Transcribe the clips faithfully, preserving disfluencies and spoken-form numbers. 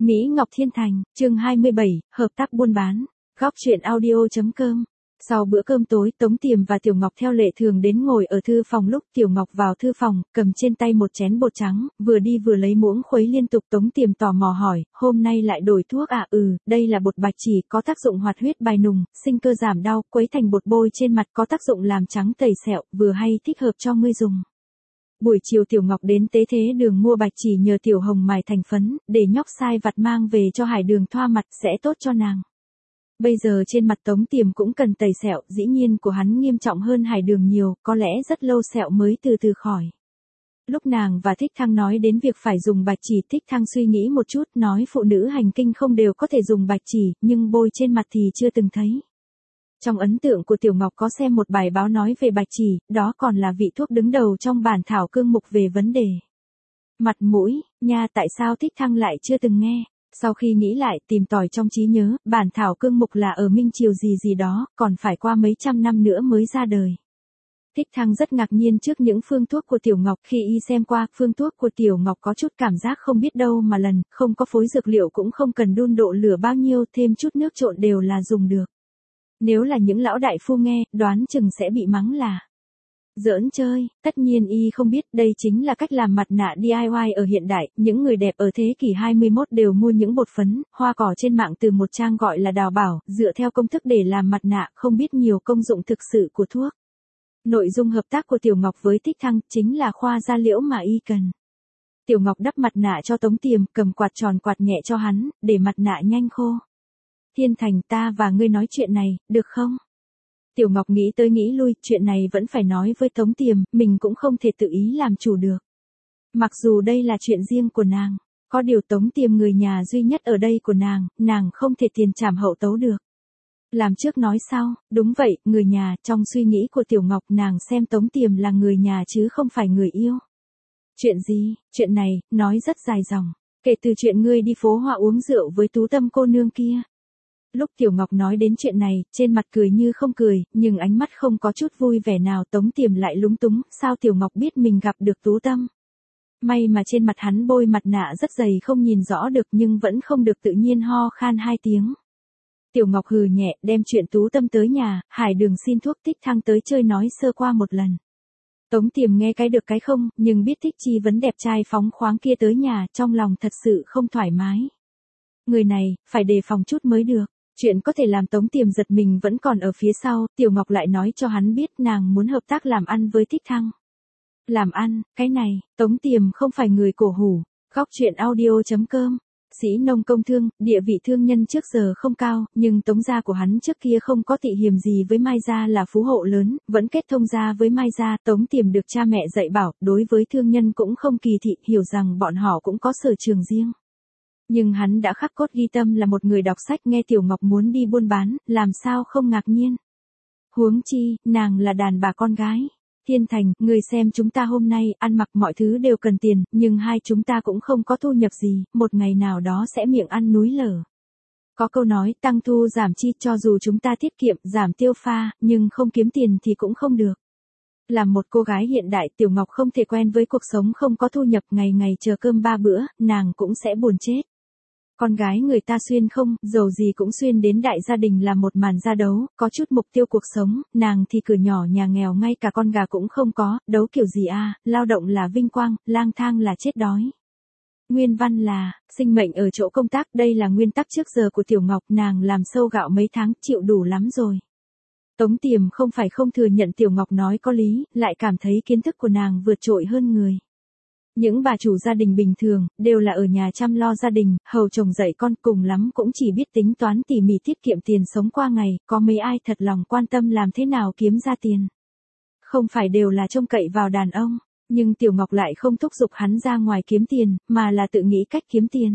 Mỹ Ngọc Thiên Thành, chương hai mươi bảy, hợp tác buôn bán. Góc truyện audio.com. Sau bữa cơm tối, Tống Tiềm và Tiểu Ngọc theo lệ thường đến ngồi ở thư phòng. Lúc Tiểu Ngọc vào thư phòng, cầm trên tay một chén bột trắng, vừa đi vừa lấy muỗng khuấy liên tục. Tống Tiềm tò mò hỏi, hôm nay lại đổi thuốc à? Ừ, đây là bột bạch chỉ, có tác dụng hoạt huyết bài nùng, sinh cơ giảm đau, quấy thành bột bôi trên mặt, có tác dụng làm trắng tẩy sẹo, vừa hay thích hợp cho ngươi dùng. Buổi chiều Tiểu Ngọc đến tế thế đường mua bạch chỉ nhờ Tiểu Hồng mài thành phấn, để nhóc sai vặt mang về cho Hải Đường thoa mặt, sẽ tốt cho nàng. Bây giờ trên mặt Tống Tiềm cũng cần tẩy sẹo, dĩ nhiên của hắn nghiêm trọng hơn Hải Đường nhiều, có lẽ rất lâu sẹo mới từ từ khỏi. Lúc nàng và Thích Thăng nói đến việc phải dùng bạch chỉ, Thích Thăng suy nghĩ một chút, nói phụ nữ hành kinh không đều có thể dùng bạch chỉ, nhưng bôi trên mặt thì chưa từng thấy. Trong ấn tượng của Tiểu Ngọc có xem một bài báo nói về bạch chỉ, đó còn là vị thuốc đứng đầu trong bản thảo cương mục về vấn đề mặt mũi, nha, tại sao Thích Thăng lại chưa từng nghe? Sau khi nghĩ lại, tìm tòi trong trí nhớ, bản thảo cương mục là ở Minh Triều gì gì đó, còn phải qua mấy trăm năm nữa mới ra đời. Thích Thăng rất ngạc nhiên trước những phương thuốc của Tiểu Ngọc, khi y xem qua, phương thuốc của Tiểu Ngọc có chút cảm giác không biết đâu mà lần, không có phối dược liệu cũng không cần đun độ lửa bao nhiêu, thêm chút nước trộn đều là dùng được. Nếu là những lão đại phu nghe, đoán chừng sẽ bị mắng là giỡn chơi. Tất nhiên y không biết đây chính là cách làm mặt nạ đê i i ở hiện đại, những người đẹp ở thế kỷ hai mươi mốt đều mua những bột phấn, hoa cỏ trên mạng từ một trang gọi là Đào Bảo, dựa theo công thức để làm mặt nạ, không biết nhiều công dụng thực sự của thuốc. Nội dung hợp tác của Tiểu Ngọc với Thích Thăng chính là khoa da liễu mà y cần. Tiểu Ngọc đắp mặt nạ cho Tống Tiềm, cầm quạt tròn quạt nhẹ cho hắn, để mặt nạ nhanh khô. Thiên Thành, ta và ngươi nói chuyện này, được không? Tiểu Ngọc nghĩ tới nghĩ lui, chuyện này vẫn phải nói với Tống Tiềm, mình cũng không thể tự ý làm chủ được. Mặc dù đây là chuyện riêng của nàng, có điều Tống Tiềm người nhà duy nhất ở đây của nàng, nàng không thể tiền trảm hậu tấu được. Làm trước nói sau, đúng vậy, người nhà, trong suy nghĩ của Tiểu Ngọc nàng xem Tống Tiềm là người nhà chứ không phải người yêu. Chuyện gì? Chuyện này, nói rất dài dòng, kể từ chuyện ngươi đi phố Hoa uống rượu với Tú Tâm cô nương kia. Lúc Tiểu Ngọc nói đến chuyện này, trên mặt cười như không cười, nhưng ánh mắt không có chút vui vẻ nào. Tống Tiềm lại lúng túng, sao Tiểu Ngọc biết mình gặp được Tú Tâm? May mà trên mặt hắn bôi mặt nạ rất dày không nhìn rõ được, nhưng vẫn không được tự nhiên ho khan hai tiếng. Tiểu Ngọc hừ nhẹ, đem chuyện Tú Tâm tới nhà, Hải Đường xin thuốc, Thích Thăng tới chơi nói sơ qua một lần. Tống Tiềm nghe cái được cái không, nhưng biết Thích Chi vấn đẹp trai phóng khoáng kia tới nhà, trong lòng thật sự không thoải mái. Người này, phải đề phòng chút mới được. Chuyện có thể làm Tống Tiềm giật mình vẫn còn ở phía sau, Tiểu Ngọc lại nói cho hắn biết nàng muốn hợp tác làm ăn với Thích Thăng. Làm ăn, cái này, Tống Tiềm không phải người cổ hủ. Góc truyện audio.com. Sĩ nông công thương, địa vị thương nhân trước giờ không cao, nhưng Tống gia của hắn trước kia không có tị hiềm gì với Mai gia là phú hộ lớn, vẫn kết thông gia với Mai gia. Tống Tiềm được cha mẹ dạy bảo, đối với thương nhân cũng không kỳ thị, hiểu rằng bọn họ cũng có sở trường riêng. Nhưng hắn đã khắc cốt ghi tâm là một người đọc sách, nghe Tiểu Ngọc muốn đi buôn bán, làm sao không ngạc nhiên. Huống chi, nàng là đàn bà con gái. Thiên Thành, người xem chúng ta hôm nay, ăn mặc mọi thứ đều cần tiền, nhưng hai chúng ta cũng không có thu nhập gì, một ngày nào đó sẽ miệng ăn núi lở. Có câu nói, tăng thu giảm chi, cho dù chúng ta tiết kiệm, giảm tiêu pha, nhưng không kiếm tiền thì cũng không được. Làm một cô gái hiện đại, Tiểu Ngọc không thể quen với cuộc sống không có thu nhập, ngày ngày chờ cơm ba bữa, nàng cũng sẽ buồn chết. Con gái người ta xuyên không, dầu gì cũng xuyên đến đại gia đình là một màn ra đấu, có chút mục tiêu cuộc sống, nàng thì cửa nhỏ nhà nghèo ngay cả con gà cũng không có, đấu kiểu gì à, lao động là vinh quang, lang thang là chết đói. Nguyên văn là, sinh mệnh ở chỗ công tác, đây là nguyên tắc trước giờ của Tiểu Ngọc, nàng làm sâu gạo mấy tháng, chịu đủ lắm rồi. Tống Tiềm không phải không thừa nhận Tiểu Ngọc nói có lý, lại cảm thấy kiến thức của nàng vượt trội hơn người. Những bà chủ gia đình bình thường, đều là ở nhà chăm lo gia đình, hầu chồng dạy con, cùng lắm cũng chỉ biết tính toán tỉ mỉ tiết kiệm tiền sống qua ngày, có mấy ai thật lòng quan tâm làm thế nào kiếm ra tiền. Không phải đều là trông cậy vào đàn ông, nhưng Tiểu Ngọc lại không thúc giục hắn ra ngoài kiếm tiền, mà là tự nghĩ cách kiếm tiền.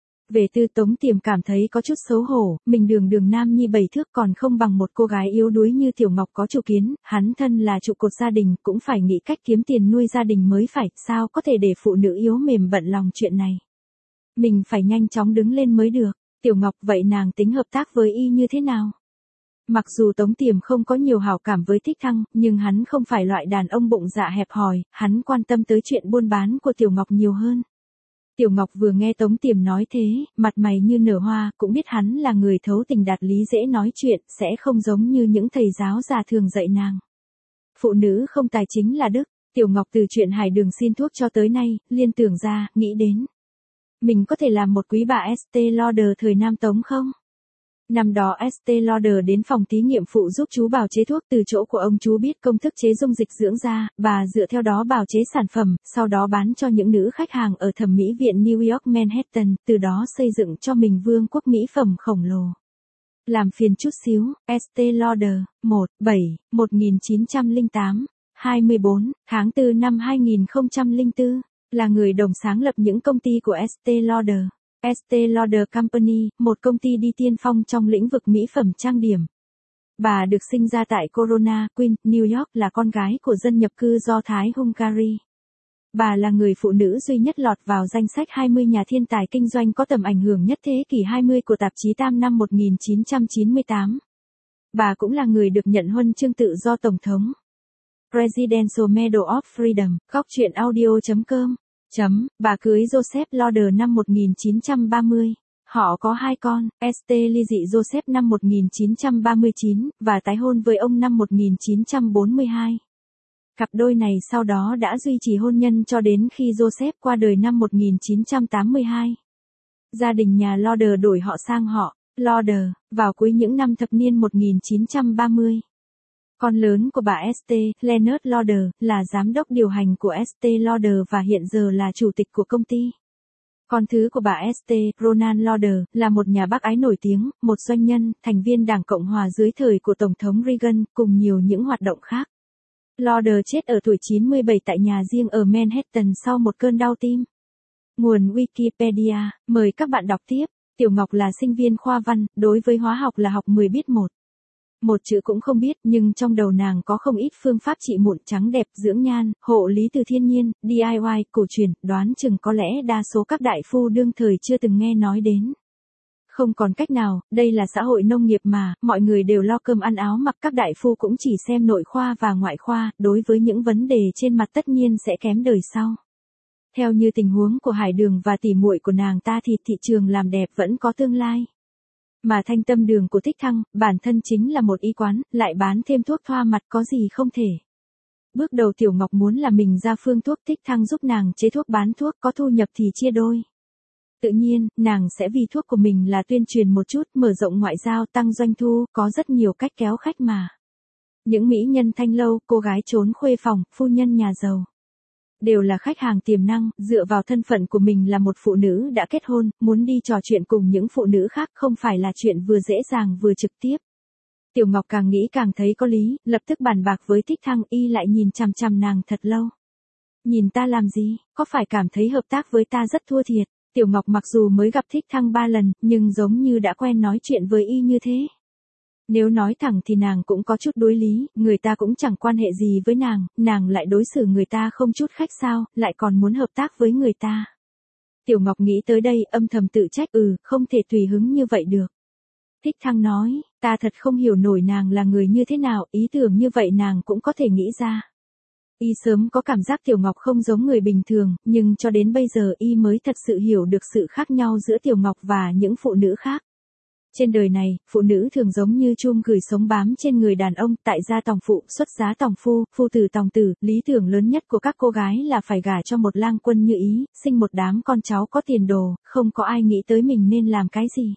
Về tư Tống Tiềm cảm thấy có chút xấu hổ, mình đường đường nam nhi bảy thước còn không bằng một cô gái yếu đuối như Tiểu Ngọc có chủ kiến, hắn thân là trụ cột gia đình, cũng phải nghĩ cách kiếm tiền nuôi gia đình mới phải, sao có thể để phụ nữ yếu mềm bận lòng chuyện này. Mình phải nhanh chóng đứng lên mới được. Tiểu Ngọc, vậy nàng tính hợp tác với y như thế nào? Mặc dù Tống Tiềm không có nhiều hảo cảm với Thích Thăng, nhưng hắn không phải loại đàn ông bụng dạ hẹp hòi, hắn quan tâm tới chuyện buôn bán của Tiểu Ngọc nhiều hơn. Tiểu Ngọc vừa nghe Tống Tiềm nói thế, mặt mày như nở hoa, cũng biết hắn là người thấu tình đạt lý dễ nói chuyện, sẽ không giống như những thầy giáo già thường dạy nàng. Phụ nữ không tài chính là đức. Tiểu Ngọc từ chuyện Hải Đường xin thuốc cho tới nay, liên tưởng ra, nghĩ đến. Mình có thể làm một quý bà Estée Lauder thời Nam Tống không? Năm đó Estée Lauder đến phòng thí nghiệm phụ giúp chú bào chế thuốc, từ chỗ của ông chú biết công thức chế dung dịch dưỡng da, bà dựa theo đó bào chế sản phẩm, sau đó bán cho những nữ khách hàng ở thẩm mỹ viện New York Manhattan, từ đó xây dựng cho mình vương quốc mỹ phẩm khổng lồ. Làm phiền chút xíu, Estée Lauder, một, bảy, một nghìn chín trăm lẻ tám, hai mươi bốn, tháng tư năm hai nghìn không trăm lẻ bốn, là người đồng sáng lập những công ty của Estée Lauder. Estée Lauder Company, một công ty đi tiên phong trong lĩnh vực mỹ phẩm trang điểm. Bà được sinh ra tại Corona, Queens, New York, là con gái của dân nhập cư Do Thái Hungary. Bà là người phụ nữ duy nhất lọt vào danh sách hai mươi nhà thiên tài kinh doanh có tầm ảnh hưởng nhất thế kỷ hai mươi của tạp chí Time năm một nghìn chín trăm chín mươi tám. Bà cũng là người được nhận huân chương tự do Tổng thống. Presidential Medal of Freedom, góc truyện audio chấm com. Chấm, bà cưới Joseph Lauder năm một nghìn chín trăm ba mươi. Họ có hai con, Estée ly dị Joseph năm một nghìn chín trăm ba mươi chín, và tái hôn với ông năm một nghìn chín trăm bốn mươi hai. Cặp đôi này sau đó đã duy trì hôn nhân cho đến khi Joseph qua đời năm một nghìn chín trăm tám mươi hai. Gia đình nhà Lauder đổi họ sang họ Lauder vào cuối những năm thập niên một nghìn chín trăm ba mươi. Con lớn của bà Estée, Leonard Lauder, là giám đốc điều hành của Estée Lauder và hiện giờ là chủ tịch của công ty. Con thứ của bà Estée, Ronald Lauder, là một nhà bác ái nổi tiếng, một doanh nhân, thành viên Đảng Cộng hòa dưới thời của Tổng thống Reagan, cùng nhiều những hoạt động khác. Lauder chết ở tuổi chín mươi bảy tại nhà riêng ở Manhattan sau một cơn đau tim. Nguồn Wikipedia, mời các bạn đọc tiếp. Tiểu Ngọc là sinh viên khoa văn, đối với hóa học là học mười biết một. Một chữ cũng không biết, nhưng trong đầu nàng có không ít phương pháp trị mụn trắng đẹp, dưỡng nhan, hộ lý từ thiên nhiên, đê i y, cổ truyền, đoán chừng có lẽ đa số các đại phu đương thời chưa từng nghe nói đến. Không còn cách nào, đây là xã hội nông nghiệp mà, mọi người đều lo cơm ăn áo mặc, các đại phu cũng chỉ xem nội khoa và ngoại khoa, đối với những vấn đề trên mặt tất nhiên sẽ kém đời sau. Theo như tình huống của Hải Đường và tỉ muội của nàng ta thì thị trường làm đẹp vẫn có tương lai. Mà Thanh Tâm Đường của Thích Thăng, bản thân chính là một y quán, lại bán thêm thuốc thoa mặt, có gì không thể. Bước đầu Tiểu Ngọc muốn là mình ra phương thuốc, Thích Thăng giúp nàng chế thuốc bán thuốc, có thu nhập thì chia đôi. Tự nhiên, nàng sẽ vì thuốc của mình là tuyên truyền một chút, mở rộng ngoại giao, tăng doanh thu, có rất nhiều cách kéo khách mà. Những mỹ nhân thanh lâu, cô gái trốn khuê phòng, phu nhân nhà giàu, đều là khách hàng tiềm năng, dựa vào thân phận của mình là một phụ nữ đã kết hôn, muốn đi trò chuyện cùng những phụ nữ khác không phải là chuyện vừa dễ dàng vừa trực tiếp. Tiểu Ngọc càng nghĩ càng thấy có lý, lập tức bàn bạc với Thích Thăng, y lại nhìn chằm chằm nàng thật lâu. Nhìn ta làm gì, có phải cảm thấy hợp tác với ta rất thua thiệt? Tiểu Ngọc mặc dù mới gặp Thích Thăng ba lần, nhưng giống như đã quen nói chuyện với y như thế. Nếu nói thẳng thì nàng cũng có chút đối lý, người ta cũng chẳng quan hệ gì với nàng, nàng lại đối xử người ta không chút khách sao, lại còn muốn hợp tác với người ta. Tiểu Ngọc nghĩ tới đây, âm thầm tự trách, ừ, không thể tùy hứng như vậy được. Thích Thăng nói, ta thật không hiểu nổi nàng là người như thế nào, ý tưởng như vậy nàng cũng có thể nghĩ ra. Y sớm có cảm giác Tiểu Ngọc không giống người bình thường, nhưng cho đến bây giờ y mới thật sự hiểu được sự khác nhau giữa Tiểu Ngọc và những phụ nữ khác. Trên đời này, phụ nữ thường giống như chum gửi sống bám trên người đàn ông, tại gia tòng phụ, xuất giá tòng phu, phu tử tòng tử, lý tưởng lớn nhất của các cô gái là phải gả cho một lang quân như ý, sinh một đám con cháu có tiền đồ, không có ai nghĩ tới mình nên làm cái gì.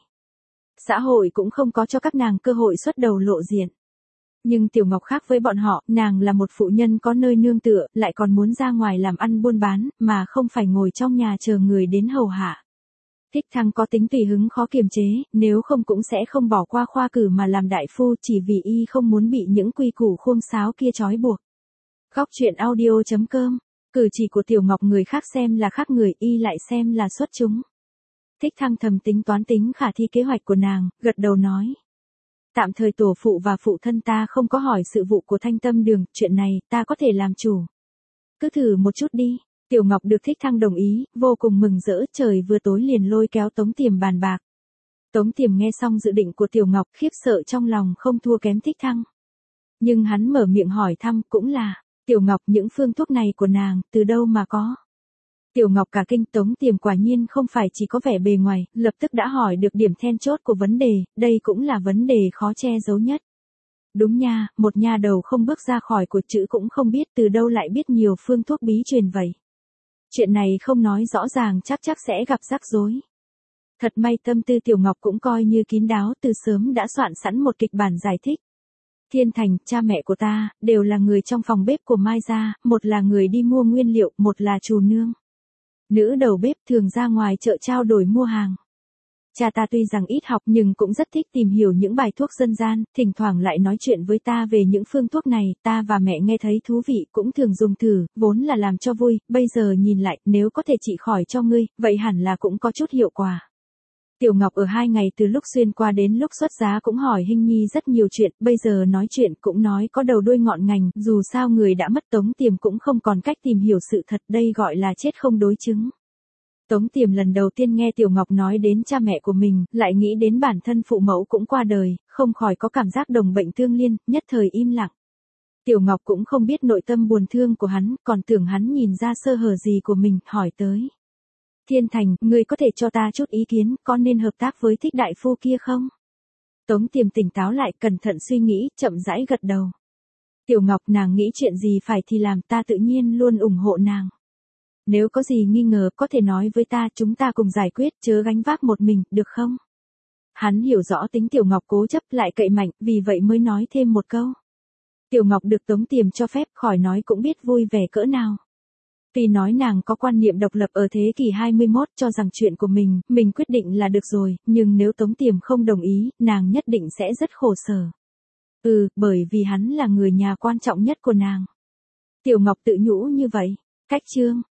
Xã hội cũng không có cho các nàng cơ hội xuất đầu lộ diện. Nhưng Tiểu Ngọc khác với bọn họ, nàng là một phụ nhân có nơi nương tựa, lại còn muốn ra ngoài làm ăn buôn bán, mà không phải ngồi trong nhà chờ người đến hầu hạ. Thích Thăng có tính tùy hứng khó kiềm chế, nếu không cũng sẽ không bỏ qua khoa cử mà làm đại phu, chỉ vì y không muốn bị những quy củ khuông sáo kia trói buộc. Góc truyện audio chấm com, cử chỉ của Tiểu Ngọc người khác xem là khác người, y lại xem là xuất chúng. Thích Thăng thầm tính toán tính khả thi kế hoạch của nàng, gật đầu nói. Tạm thời tổ phụ và phụ thân ta không có hỏi sự vụ của Thanh Tâm Đường, chuyện này ta có thể làm chủ. Cứ thử một chút đi. Tiểu Ngọc được Thích Thăng đồng ý, vô cùng mừng rỡ, trời vừa tối liền lôi kéo Tống Tiềm bàn bạc. Tống Tiềm nghe xong dự định của Tiểu Ngọc, khiếp sợ trong lòng không thua kém Thích Thăng. Nhưng hắn mở miệng hỏi thăm cũng là, Tiểu Ngọc những phương thuốc này của nàng, từ đâu mà có? Tiểu Ngọc cả kinh, Tống Tiềm quả nhiên không phải chỉ có vẻ bề ngoài, lập tức đã hỏi được điểm then chốt của vấn đề, đây cũng là vấn đề khó che giấu nhất. Đúng nha, một nha đầu không bước ra khỏi cột chữ cũng không biết từ đâu lại biết nhiều phương thuốc bí truyền vậy. Chuyện này không nói rõ ràng chắc chắc sẽ gặp rắc rối. Thật may tâm tư Tiểu Ngọc cũng coi như kín đáo, từ sớm đã soạn sẵn một kịch bản giải thích. Thiên Thành, cha mẹ của ta, đều là người trong phòng bếp của Mai gia, một là người đi mua nguyên liệu, một là trù nương. Nữ đầu bếp thường ra ngoài chợ trao đổi mua hàng. Cha ta tuy rằng ít học nhưng cũng rất thích tìm hiểu những bài thuốc dân gian, thỉnh thoảng lại nói chuyện với ta về những phương thuốc này, ta và mẹ nghe thấy thú vị cũng thường dùng thử, vốn là làm cho vui, bây giờ nhìn lại, nếu có thể trị khỏi cho ngươi, vậy hẳn là cũng có chút hiệu quả. Tiểu Ngọc ở hai ngày từ lúc xuyên qua đến lúc xuất giá cũng hỏi Hinh Nhi rất nhiều chuyện, bây giờ nói chuyện cũng nói có đầu đuôi ngọn ngành, dù sao người đã mất Tống Tiềm cũng không còn cách tìm hiểu sự thật, đây gọi là chết không đối chứng. Tống Tiềm lần đầu tiên nghe Tiểu Ngọc nói đến cha mẹ của mình, lại nghĩ đến bản thân phụ mẫu cũng qua đời, không khỏi có cảm giác đồng bệnh tương liên, nhất thời im lặng. Tiểu Ngọc cũng không biết nội tâm buồn thương của hắn, còn tưởng hắn nhìn ra sơ hở gì của mình, hỏi tới. Thiên Thành, ngươi có thể cho ta chút ý kiến, có nên hợp tác với Thích đại phu kia không? Tống Tiềm tỉnh táo lại, cẩn thận suy nghĩ, chậm rãi gật đầu. Tiểu Ngọc, nàng nghĩ chuyện gì phải thì làm, ta tự nhiên luôn ủng hộ nàng. Nếu có gì nghi ngờ có thể nói với ta, chúng ta cùng giải quyết, chớ gánh vác một mình, được không? Hắn hiểu rõ tính Tiểu Ngọc cố chấp lại cậy mạnh, vì vậy mới nói thêm một câu. Tiểu Ngọc được Tống Tiềm cho phép, khỏi nói cũng biết vui vẻ cỡ nào. Tuy nói nàng có quan niệm độc lập ở thế kỷ hai mươi mốt cho rằng chuyện của mình, mình quyết định là được rồi, nhưng nếu Tống Tiềm không đồng ý, nàng nhất định sẽ rất khổ sở. Ừ, bởi vì hắn là người nhà quan trọng nhất của nàng. Tiểu Ngọc tự nhủ như vậy. Cách chương